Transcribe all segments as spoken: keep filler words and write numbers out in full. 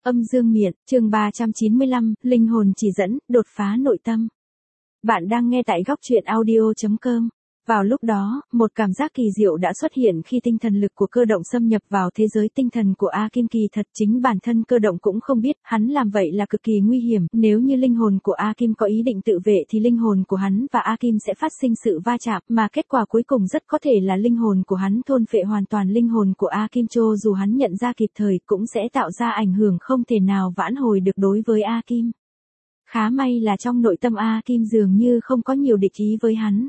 Âm dương miện, chương ba trăm chín mươi lăm, linh hồn chỉ dẫn, đột phá nội tâm. Bạn đang nghe tại góc truyện audio chấm com. Vào lúc đó, một cảm giác kỳ diệu đã xuất hiện khi tinh thần lực của Cơ Động xâm nhập vào thế giới tinh thần của A Kim. Kỳ thật chính bản thân Cơ Động cũng không biết, hắn làm vậy là cực kỳ nguy hiểm, nếu như linh hồn của A Kim có ý định tự vệ thì linh hồn của hắn và A Kim sẽ phát sinh sự va chạm, mà kết quả cuối cùng rất có thể là linh hồn của hắn thôn phệ hoàn toàn linh hồn của A Kim. Cho dù hắn nhận ra kịp thời cũng sẽ tạo ra ảnh hưởng không thể nào vãn hồi được đối với A Kim. Khá may là trong nội tâm A Kim dường như không có nhiều địch ý với hắn.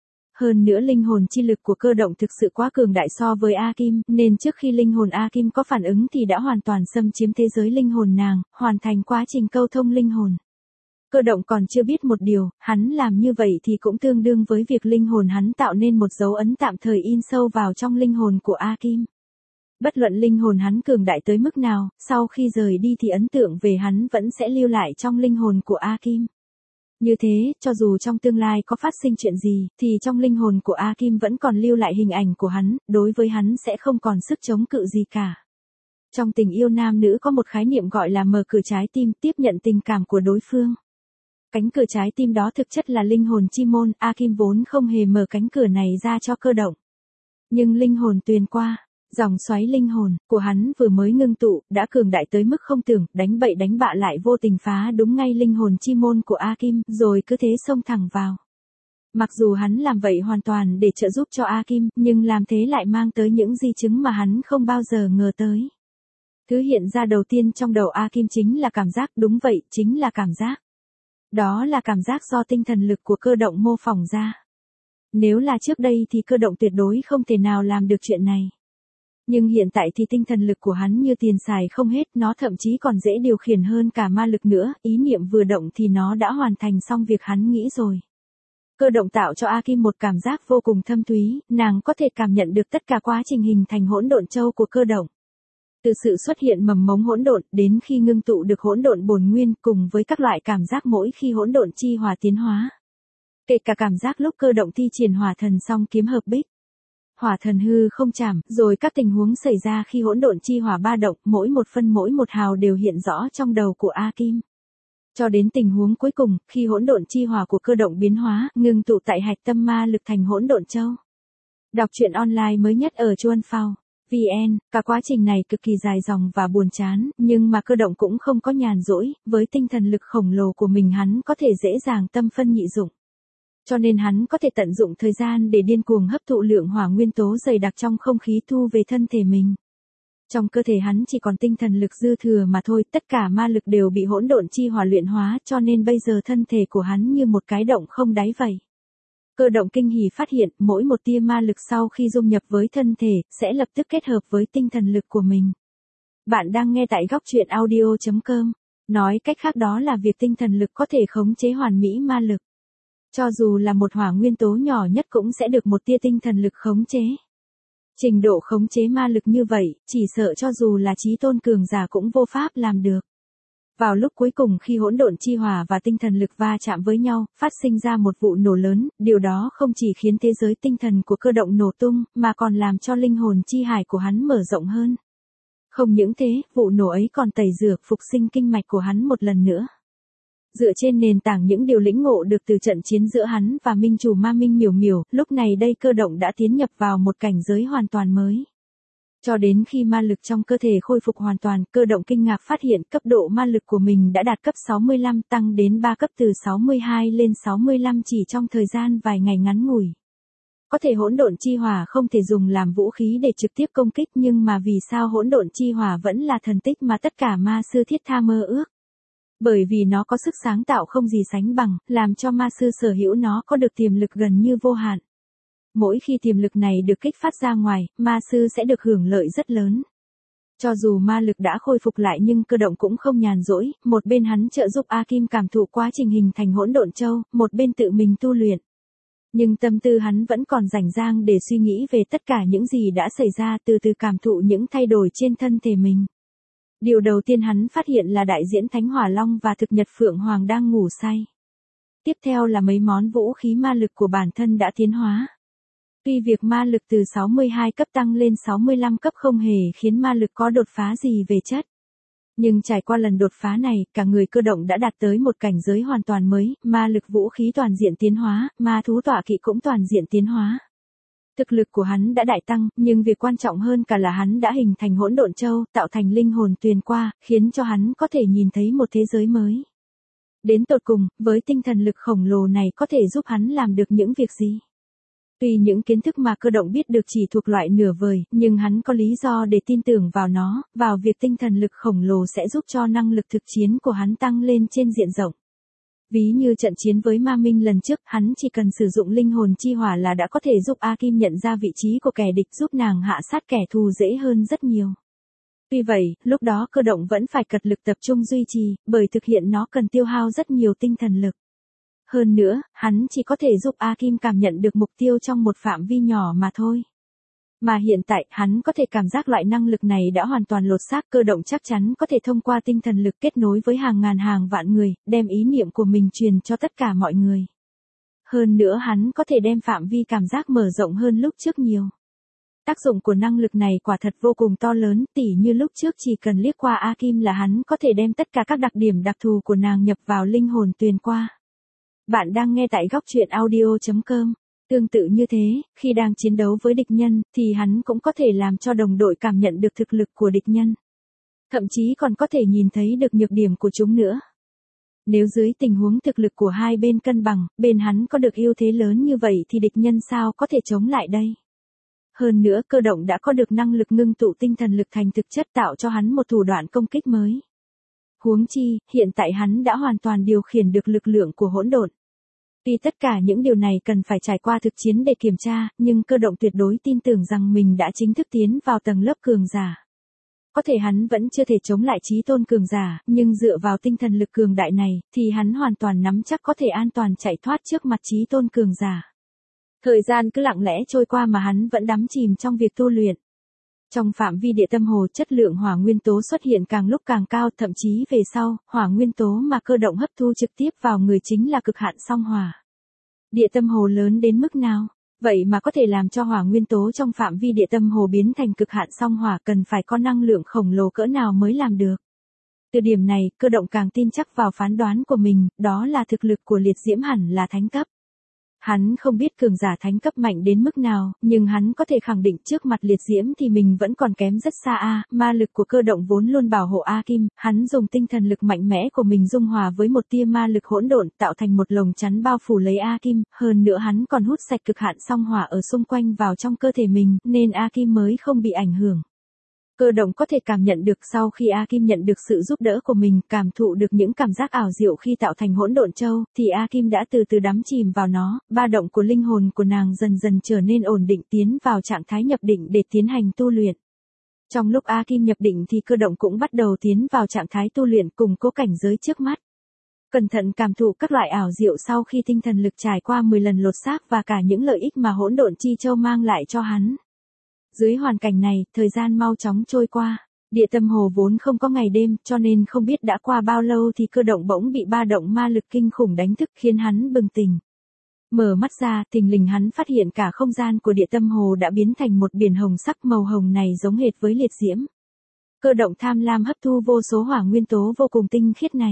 Hơn nữa linh hồn chi lực của Cơ Động thực sự quá cường đại so với A Kim, nên trước khi linh hồn A Kim có phản ứng thì đã hoàn toàn xâm chiếm thế giới linh hồn nàng, hoàn thành quá trình câu thông linh hồn. Cơ Động còn chưa biết một điều, hắn làm như vậy thì cũng tương đương với việc linh hồn hắn tạo nên một dấu ấn tạm thời in sâu vào trong linh hồn của A Kim. Bất luận linh hồn hắn cường đại tới mức nào, sau khi rời đi thì ấn tượng về hắn vẫn sẽ lưu lại trong linh hồn của A Kim. Như thế, cho dù trong tương lai có phát sinh chuyện gì, thì trong linh hồn của A Kim vẫn còn lưu lại hình ảnh của hắn, đối với hắn sẽ không còn sức chống cự gì cả. Trong tình yêu nam nữ có một khái niệm gọi là mở cửa trái tim, tiếp nhận tình cảm của đối phương. Cánh cửa trái tim đó thực chất là linh hồn chi môn, A Kim vốn không hề mở cánh cửa này ra cho Cơ Động. Nhưng linh hồn tuyền qua, dòng xoáy linh hồn của hắn vừa mới ngưng tụ, đã cường đại tới mức không tưởng, đánh bậy đánh bạ lại vô tình phá đúng ngay linh hồn chi môn của A Kim, rồi cứ thế xông thẳng vào. Mặc dù hắn làm vậy hoàn toàn để trợ giúp cho A Kim, nhưng làm thế lại mang tới những di chứng mà hắn không bao giờ ngờ tới. Thứ hiện ra đầu tiên trong đầu A Kim chính là cảm giác, đúng vậy, chính là cảm giác. Đó là cảm giác do tinh thần lực của Cơ Động mô phỏng ra. Nếu là trước đây thì Cơ Động tuyệt đối không thể nào làm được chuyện này. Nhưng hiện tại thì tinh thần lực của hắn như tiền xài không hết, nó thậm chí còn dễ điều khiển hơn cả ma lực nữa, ý niệm vừa động thì nó đã hoàn thành xong việc hắn nghĩ rồi. Cơ Động tạo cho A Kim một cảm giác vô cùng thâm thúy, nàng có thể cảm nhận được tất cả quá trình hình thành hỗn độn châu của Cơ Động. Từ sự xuất hiện mầm mống hỗn độn đến khi ngưng tụ được hỗn độn bổn nguyên cùng với các loại cảm giác mỗi khi hỗn độn chi hòa tiến hóa. Kể cả cảm giác lúc Cơ Động thi triển hỏa thần song kiếm hợp bích. Hỏa thần hư không chạm, rồi các tình huống xảy ra khi hỗn độn chi hỏa ba động, mỗi một phân mỗi một hào đều hiện rõ trong đầu của A Kim. Cho đến tình huống cuối cùng, khi hỗn độn chi hỏa của Cơ Động biến hóa, ngưng tụ tại hạch tâm ma lực thành hỗn độn châu. Đọc truyện online mới nhất ở chuan phao chấm vn, cả quá trình này cực kỳ dài dòng và buồn chán, nhưng mà Cơ Động cũng không có nhàn rỗi, với tinh thần lực khổng lồ của mình hắn có thể dễ dàng tâm phân nhị dụng. Cho nên hắn có thể tận dụng thời gian để điên cuồng hấp thụ lượng hỏa nguyên tố dày đặc trong không khí thu về thân thể mình. Trong cơ thể hắn chỉ còn tinh thần lực dư thừa mà thôi, tất cả ma lực đều bị hỗn độn chi hỏa luyện hóa, cho nên bây giờ thân thể của hắn như một cái động không đáy vậy. Cơ Động kinh hỉ phát hiện, mỗi một tia ma lực sau khi dung nhập với thân thể, sẽ lập tức kết hợp với tinh thần lực của mình. Bạn đang nghe tại góc truyện audio chấm com. Nói cách khác đó là việc tinh thần lực có thể khống chế hoàn mỹ ma lực. Cho dù là một hỏa nguyên tố nhỏ nhất cũng sẽ được một tia tinh thần lực khống chế. Trình độ khống chế ma lực như vậy, chỉ sợ cho dù là chí tôn cường giả cũng vô pháp làm được. Vào lúc cuối cùng khi hỗn độn chi hỏa và tinh thần lực va chạm với nhau, phát sinh ra một vụ nổ lớn, điều đó không chỉ khiến thế giới tinh thần của Cơ Động nổ tung, mà còn làm cho linh hồn chi hải của hắn mở rộng hơn. Không những thế, vụ nổ ấy còn tẩy rửa, phục sinh kinh mạch của hắn một lần nữa. Dựa trên nền tảng những điều lĩnh ngộ được từ trận chiến giữa hắn và minh chủ ma minh miểu miểu, lúc này đây Cơ Động đã tiến nhập vào một cảnh giới hoàn toàn mới. Cho đến khi ma lực trong cơ thể khôi phục hoàn toàn, Cơ Động kinh ngạc phát hiện cấp độ ma lực của mình đã đạt cấp sáu mươi lăm, tăng đến ba cấp từ sáu mươi hai lên sáu mươi lăm chỉ trong thời gian vài ngày ngắn ngủi. Có thể hỗn độn chi hỏa không thể dùng làm vũ khí để trực tiếp công kích, nhưng mà vì sao hỗn độn chi hỏa vẫn là thần tích mà tất cả ma sư thiết tha mơ ước? Bởi vì nó có sức sáng tạo không gì sánh bằng, làm cho ma sư sở hữu nó có được tiềm lực gần như vô hạn. Mỗi khi tiềm lực này được kích phát ra ngoài, ma sư sẽ được hưởng lợi rất lớn. Cho dù ma lực đã khôi phục lại nhưng Cơ Động cũng không nhàn rỗi, một bên hắn trợ giúp A Kim cảm thụ quá trình hình thành hỗn độn châu, một bên tự mình tu luyện. Nhưng tâm tư hắn vẫn còn rảnh rang để suy nghĩ về tất cả những gì đã xảy ra, từ từ cảm thụ những thay đổi trên thân thể mình. Điều đầu tiên hắn phát hiện là đại diễn Thánh Hỏa Long và thực nhật Phượng Hoàng đang ngủ say. Tiếp theo là mấy món vũ khí ma lực của bản thân đã tiến hóa. Tuy việc ma lực từ sáu mươi hai cấp tăng lên sáu mươi lăm cấp không hề khiến ma lực có đột phá gì về chất. Nhưng trải qua lần đột phá này, cả người Cơ Động đã đạt tới một cảnh giới hoàn toàn mới, ma lực vũ khí toàn diện tiến hóa, ma thú tọa kỵ cũng toàn diện tiến hóa. Thực lực của hắn đã đại tăng, nhưng việc quan trọng hơn cả là hắn đã hình thành hỗn độn châu, tạo thành linh hồn tuyền qua, khiến cho hắn có thể nhìn thấy một thế giới mới. Đến tột cùng, với tinh thần lực khổng lồ này có thể giúp hắn làm được những việc gì? Tuy những kiến thức mà Cơ Động biết được chỉ thuộc loại nửa vời, nhưng hắn có lý do để tin tưởng vào nó, vào việc tinh thần lực khổng lồ sẽ giúp cho năng lực thực chiến của hắn tăng lên trên diện rộng. Ví như trận chiến với Ma Minh lần trước, hắn chỉ cần sử dụng linh hồn chi hỏa là đã có thể giúp A Kim nhận ra vị trí của kẻ địch, giúp nàng hạ sát kẻ thù dễ hơn rất nhiều. Tuy vậy, lúc đó Cơ Động vẫn phải cật lực tập trung duy trì, bởi thực hiện nó cần tiêu hao rất nhiều tinh thần lực. Hơn nữa, hắn chỉ có thể giúp A Kim cảm nhận được mục tiêu trong một phạm vi nhỏ mà thôi. Mà hiện tại, hắn có thể cảm giác loại năng lực này đã hoàn toàn lột xác. Cơ Động chắc chắn có thể thông qua tinh thần lực kết nối với hàng ngàn hàng vạn người, đem ý niệm của mình truyền cho tất cả mọi người. Hơn nữa hắn có thể đem phạm vi cảm giác mở rộng hơn lúc trước nhiều. Tác dụng của năng lực này quả thật vô cùng to lớn, tỉ như lúc trước chỉ cần liếc qua A Kim là hắn có thể đem tất cả các đặc điểm đặc thù của nàng nhập vào linh hồn tuyền qua. Bạn đang nghe tại góc truyện audio chấm com. Tương tự như thế, khi đang chiến đấu với địch nhân, thì hắn cũng có thể làm cho đồng đội cảm nhận được thực lực của địch nhân. Thậm chí còn có thể nhìn thấy được nhược điểm của chúng nữa. Nếu dưới tình huống thực lực của hai bên cân bằng, bên hắn có được ưu thế lớn như vậy thì địch nhân sao có thể chống lại đây? Hơn nữa Cơ Động đã có được năng lực ngưng tụ tinh thần lực thành thực chất, tạo cho hắn một thủ đoạn công kích mới. Huống chi, hiện tại hắn đã hoàn toàn điều khiển được lực lượng của hỗn độn. Tuy tất cả những điều này cần phải trải qua thực chiến để kiểm tra, nhưng Cơ Động tuyệt đối tin tưởng rằng mình đã chính thức tiến vào tầng lớp cường giả. Có thể hắn vẫn chưa thể chống lại chí tôn cường giả, nhưng dựa vào tinh thần lực cường đại này, thì hắn hoàn toàn nắm chắc có thể an toàn chạy thoát trước mặt chí tôn cường giả. Thời gian cứ lặng lẽ trôi qua mà hắn vẫn đắm chìm trong việc tu luyện. Trong phạm vi địa tâm hồ, chất lượng hỏa nguyên tố xuất hiện càng lúc càng cao, thậm chí về sau, hỏa nguyên tố mà Cơ Động hấp thu trực tiếp vào người chính là cực hạn song hỏa. Địa tâm hồ lớn đến mức nào? Vậy mà có thể làm cho hỏa nguyên tố trong phạm vi địa tâm hồ biến thành cực hạn song hỏa, cần phải có năng lượng khổng lồ cỡ nào mới làm được. Từ điểm này, Cơ Động càng tin chắc vào phán đoán của mình, đó là thực lực của liệt diễm hẳn là thánh cấp. Hắn không biết cường giả thánh cấp mạnh đến mức nào, nhưng hắn có thể khẳng định trước mặt liệt diễm thì mình vẫn còn kém rất xa a. Ma lực của Cơ Động vốn luôn bảo hộ A Kim, hắn dùng tinh thần lực mạnh mẽ của mình dung hòa với một tia ma lực hỗn độn, tạo thành một lồng chắn bao phủ lấy A Kim, hơn nữa hắn còn hút sạch cực hạn song hỏa ở xung quanh vào trong cơ thể mình, nên A Kim mới không bị ảnh hưởng. Cơ Động có thể cảm nhận được sau khi A Kim nhận được sự giúp đỡ của mình, cảm thụ được những cảm giác ảo diệu khi tạo thành hỗn độn châu, thì A Kim đã từ từ đắm chìm vào nó, ba động của linh hồn của nàng dần dần trở nên ổn định, tiến vào trạng thái nhập định để tiến hành tu luyện. Trong lúc A Kim nhập định thì Cơ Động cũng bắt đầu tiến vào trạng thái tu luyện, củng cố cảnh giới trước mắt. Cẩn thận cảm thụ các loại ảo diệu sau khi tinh thần lực trải qua mười lần lột xác và cả những lợi ích mà hỗn độn chi châu mang lại cho hắn. Dưới hoàn cảnh này, thời gian mau chóng trôi qua. Địa tâm hồ vốn không có ngày đêm, cho nên không biết đã qua bao lâu thì Cơ Động bỗng bị ba động ma lực kinh khủng đánh thức, khiến hắn bừng tỉnh. Mở mắt ra, thình lình hắn phát hiện cả không gian của địa tâm hồ đã biến thành một biển hồng sắc, màu hồng này giống hệt với liệt diễm. Cơ Động tham lam hấp thu vô số hỏa nguyên tố vô cùng tinh khiết này.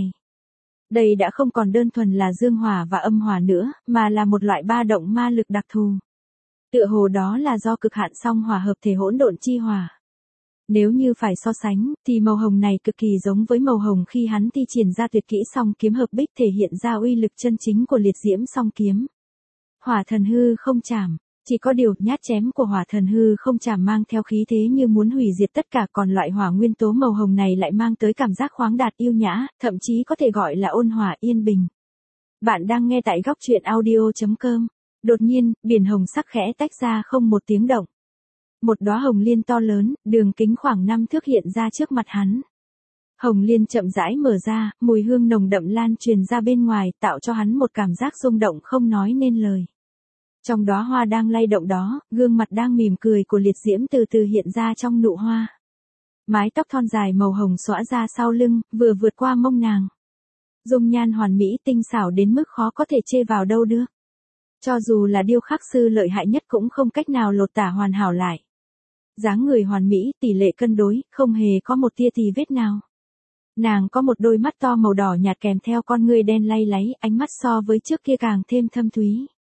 Đây đã không còn đơn thuần là dương hỏa và âm hỏa nữa, mà là một loại ba động ma lực đặc thù. Tựa hồ đó là do cực hạn song hỏa hợp thể hỗn độn chi hỏa. Nếu như phải so sánh, thì màu hồng này cực kỳ giống với màu hồng khi hắn thi triển ra tuyệt kỹ song kiếm hợp bích, thể hiện ra uy lực chân chính của liệt diễm song kiếm. Hỏa thần hư không chảm, chỉ có điều nhát chém của hỏa thần hư không chảm mang theo khí thế như muốn hủy diệt tất cả, còn loại hỏa nguyên tố màu hồng này lại mang tới cảm giác khoáng đạt yêu nhã, thậm chí có thể gọi là ôn hòa yên bình. Bạn đang nghe tại góc truyện audio chấm com. Đột nhiên, biển hồng sắc khẽ tách ra không một tiếng động. Một đóa hồng liên to lớn, đường kính khoảng năm thước hiện ra trước mặt hắn. Hồng liên chậm rãi mở ra, mùi hương nồng đậm lan truyền ra bên ngoài, tạo cho hắn một cảm giác rung động không nói nên lời. Trong đóa hoa đang lay động đó, gương mặt đang mỉm cười của liệt diễm từ từ hiện ra trong nụ hoa. Mái tóc thon dài màu hồng xõa ra sau lưng, vừa vượt qua mông nàng. Dung nhan hoàn mỹ tinh xảo đến mức khó có thể chê vào đâu được. Cho dù là điêu khắc sư lợi hại nhất cũng không cách nào lột tả hoàn hảo lại. Dáng người hoàn mỹ, tỷ lệ cân đối, không hề có một tia tì vết nào. Nàng có một đôi mắt to màu đỏ nhạt kèm theo con ngươi đen lay láy, ánh mắt so với trước kia càng thêm thâm thúy.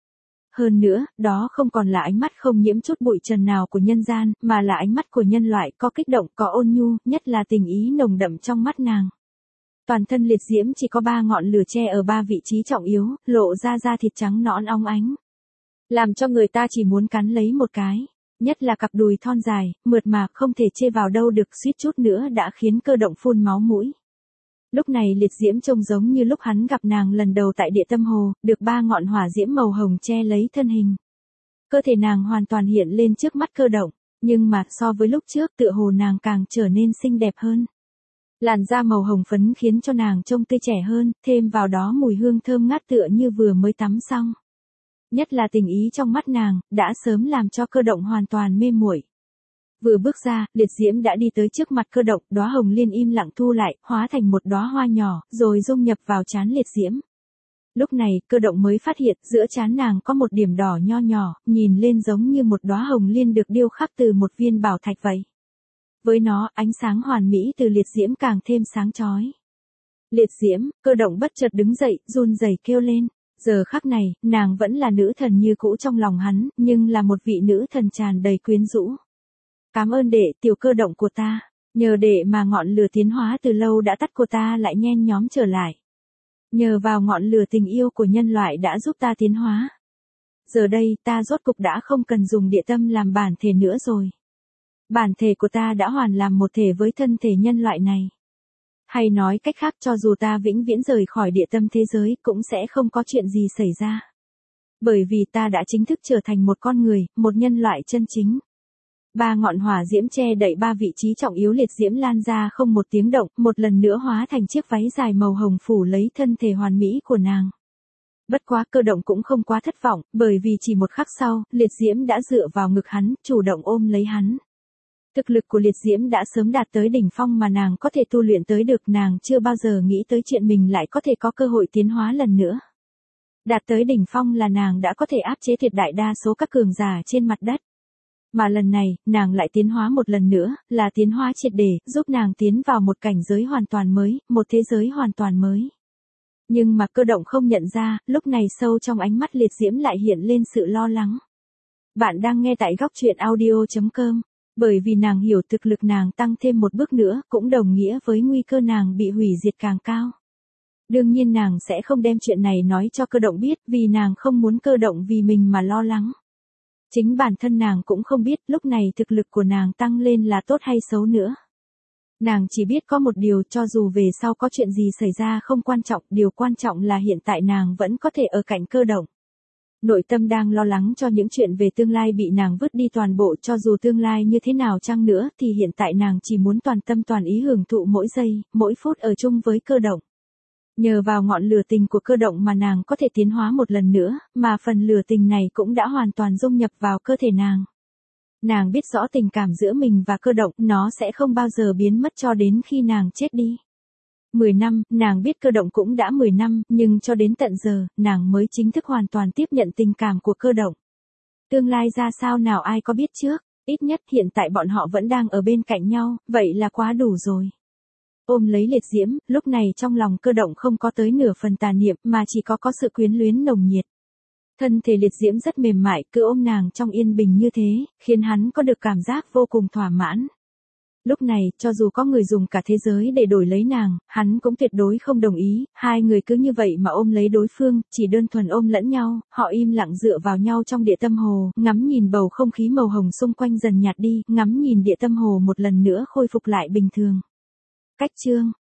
Hơn nữa, đó không còn là ánh mắt không nhiễm chút bụi trần nào của nhân gian, mà là ánh mắt của nhân loại, có kích động, có ôn nhu, nhất là tình ý nồng đậm trong mắt nàng. Toàn thân liệt diễm chỉ có ba ngọn lửa che ở ba vị trí trọng yếu, lộ ra da thịt trắng nõn óng ánh. Làm cho người ta chỉ muốn cắn lấy một cái. Nhất là cặp đùi thon dài, mượt mà không thể chê vào đâu được, suýt chút nữa đã khiến Cơ Động phun máu mũi. Lúc này liệt diễm trông giống như lúc hắn gặp nàng lần đầu tại địa tâm hồ, được ba ngọn hỏa diễm màu hồng che lấy thân hình. Cơ thể nàng hoàn toàn hiện lên trước mắt Cơ Động, nhưng mà so với lúc trước tựa hồ nàng càng trở nên xinh đẹp hơn. Làn da màu hồng phấn khiến cho nàng trông tươi trẻ hơn, thêm vào đó mùi hương thơm ngát tựa như vừa mới tắm xong. Nhất là tình ý trong mắt nàng, đã sớm làm cho Cơ Động hoàn toàn mê muội. Vừa bước ra, liệt diễm đã đi tới trước mặt Cơ Động, đóa hồng liên im lặng thu lại, hóa thành một đóa hoa nhỏ, rồi dung nhập vào trán liệt diễm. Lúc này, Cơ Động mới phát hiện, giữa trán nàng có một điểm đỏ nho nhỏ, nhìn lên giống như một đóa hồng liên được điêu khắc từ một viên bảo thạch vậy. Với nó, ánh sáng hoàn mỹ từ liệt diễm càng thêm sáng chói. Liệt diễm, Cơ Động bất chợt đứng dậy, run rẩy kêu lên. Giờ khắc này, nàng vẫn là nữ thần như cũ trong lòng hắn, nhưng là một vị nữ thần tràn đầy quyến rũ. Cảm ơn đệ, tiểu Cơ Động của ta. Nhờ đệ mà ngọn lửa tiến hóa từ lâu đã tắt của ta lại nhen nhóm trở lại. Nhờ vào ngọn lửa tình yêu của nhân loại đã giúp ta tiến hóa. Giờ đây, ta rốt cục đã không cần dùng địa tâm làm bản thể nữa rồi. Bản thể của ta đã hoàn làm một thể với thân thể nhân loại này. Hay nói cách khác, cho dù ta vĩnh viễn rời khỏi địa tâm thế giới cũng sẽ không có chuyện gì xảy ra. Bởi vì ta đã chính thức trở thành một con người, một nhân loại chân chính. Ba ngọn hỏa diễm che đậy ba vị trí trọng yếu liệt diễm lan ra không một tiếng động, một lần nữa hóa thành chiếc váy dài màu hồng phủ lấy thân thể hoàn mỹ của nàng. Bất quá Cơ Động cũng không quá thất vọng, bởi vì chỉ một khắc sau, liệt diễm đã dựa vào ngực hắn, chủ động ôm lấy hắn. Thực lực của liệt diễm đã sớm đạt tới đỉnh phong mà nàng có thể tu luyện tới được, nàng chưa bao giờ nghĩ tới chuyện mình lại có thể có cơ hội tiến hóa lần nữa. Đạt tới đỉnh phong là nàng đã có thể áp chế tuyệt đại đa số các cường giả trên mặt đất. Mà lần này, nàng lại tiến hóa một lần nữa, là tiến hóa triệt để, giúp nàng tiến vào một cảnh giới hoàn toàn mới, một thế giới hoàn toàn mới. Nhưng mà Cơ Động không nhận ra, lúc này sâu trong ánh mắt liệt diễm lại hiện lên sự lo lắng. Bạn đang nghe tại góc truyện audio chấm com. Bởi vì nàng hiểu thực lực nàng tăng thêm một bước nữa cũng đồng nghĩa với nguy cơ nàng bị hủy diệt càng cao. Đương nhiên nàng sẽ không đem chuyện này nói cho Cơ Động biết vì nàng không muốn Cơ Động vì mình mà lo lắng. Chính bản thân nàng cũng không biết lúc này thực lực của nàng tăng lên là tốt hay xấu nữa. Nàng chỉ biết có một điều, cho dù về sau có chuyện gì xảy ra không quan trọng, điều quan trọng là hiện tại nàng vẫn có thể ở cạnh Cơ Động. Nội tâm đang lo lắng cho những chuyện về tương lai bị nàng vứt đi toàn bộ, cho dù tương lai như thế nào chăng nữa thì hiện tại nàng chỉ muốn toàn tâm toàn ý hưởng thụ mỗi giây, mỗi phút ở chung với Cơ Động. Nhờ vào ngọn lửa tình của Cơ Động mà nàng có thể tiến hóa một lần nữa, mà phần lửa tình này cũng đã hoàn toàn dung nhập vào cơ thể nàng. Nàng biết rõ tình cảm giữa mình và Cơ Động, nó sẽ không bao giờ biến mất cho đến khi nàng chết đi. mười năm, nàng biết Cơ Động cũng đã mười năm, nhưng cho đến tận giờ, nàng mới chính thức hoàn toàn tiếp nhận tình cảm của Cơ Động. Tương lai ra sao nào ai có biết trước, ít nhất hiện tại bọn họ vẫn đang ở bên cạnh nhau, vậy là quá đủ rồi. Ôm lấy liệt diễm, lúc này trong lòng Cơ Động không có tới nửa phần tà niệm mà chỉ có có sự quyến luyến nồng nhiệt. Thân thể liệt diễm rất mềm mại, cứ ôm nàng trong yên bình như thế, khiến hắn có được cảm giác vô cùng thỏa mãn. Lúc này, cho dù có người dùng cả thế giới để đổi lấy nàng, hắn cũng tuyệt đối không đồng ý, hai người cứ như vậy mà ôm lấy đối phương, chỉ đơn thuần ôm lẫn nhau, họ im lặng dựa vào nhau trong địa tâm hồ, ngắm nhìn bầu không khí màu hồng xung quanh dần nhạt đi, ngắm nhìn địa tâm hồ một lần nữa khôi phục lại bình thường. Cách chương